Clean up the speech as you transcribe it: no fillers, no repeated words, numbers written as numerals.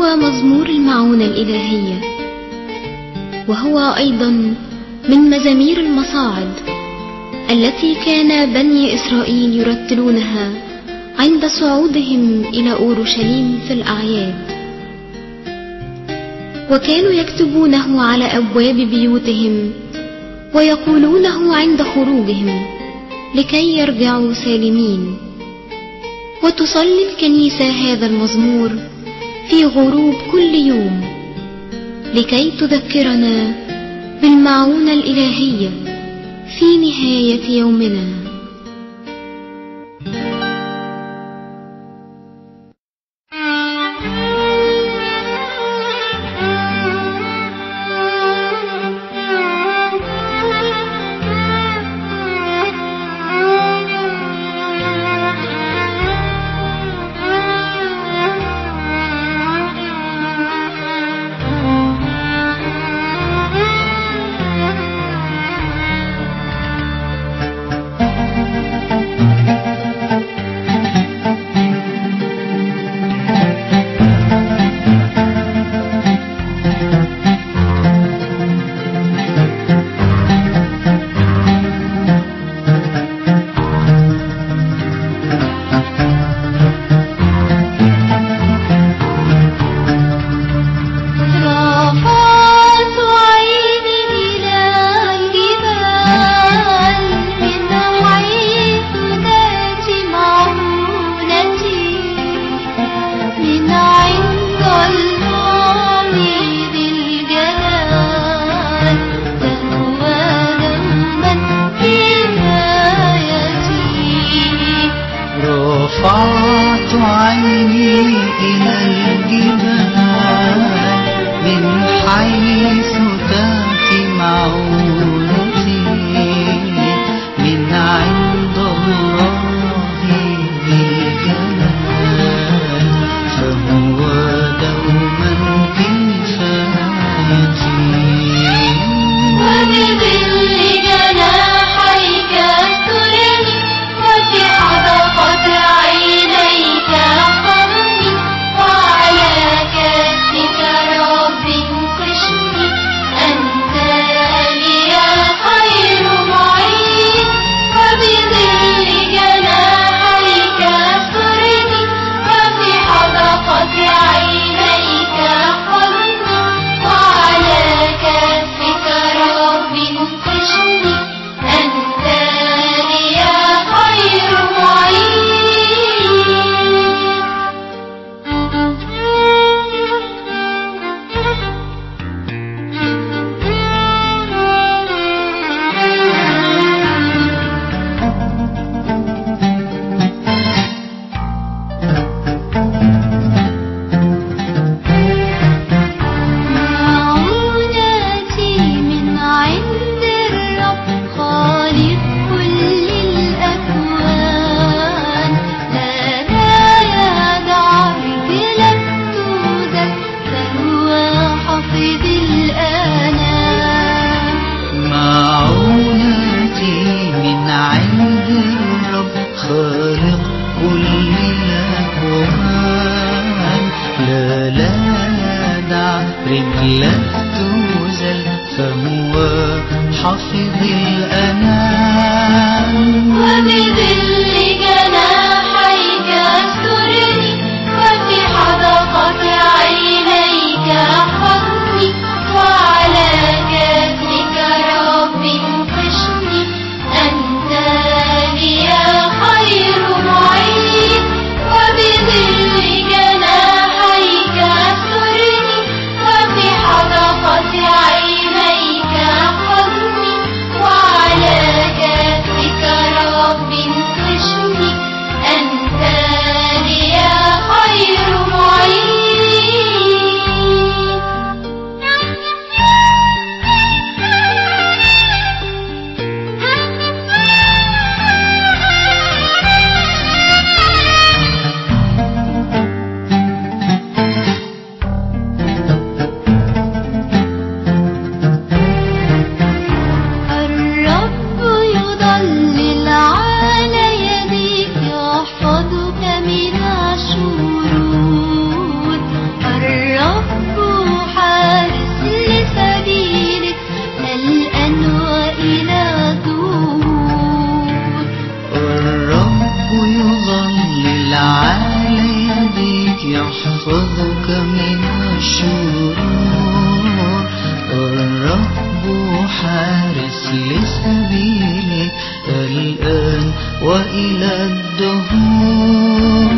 هو مزمور المعونة الإلهية، وهو أيضا من مزامير المصاعد التي كان بني إسرائيل يرتلونها عند صعودهم إلى أورشليم في الأعياد، وكانوا يكتبونه على أبواب بيوتهم ويقولونه عند خروجهم لكي يرجعوا سالمين. وتصلي الكنيسة هذا المزمور في غروب كل يوم لكي تذكرنا بالمعونة الإلهية في نهاية يومنا. رفعت عيني إلى الجبال من حيث تأتي معونتي، من عند الله ذي الجلال، فهو دوما كفايتي. وبظل جناحيك استرني، وفي حدقة عينيك احفظني، وعلى كفك رب انقشني، أنت لي خير معين. وبظل جناحيك استرني، وفي حدقة عينيك احفظني، وعلى كفك رب انقشني، أنت لي خير معين. معونتي من عند الرب خالق كل الأكوان، لا يدع رجلك تودك، فهو حافظ الآنام. معونتي من عند الرب خالق كل الأكوان، لا يدع رجلك توزل، فهو حافظ الأنام. وبظل جناحيك استرني، وفي حدقة عينيك احفظني، وعلى كفك رب انقشني، أنت لي خير معين. وبظل جناحيك استرني، وفي حدقة عينيك احفظني، وعلى يحفظك من الشرور. الرب حارس لسبيلك الآن وإلى الدهور.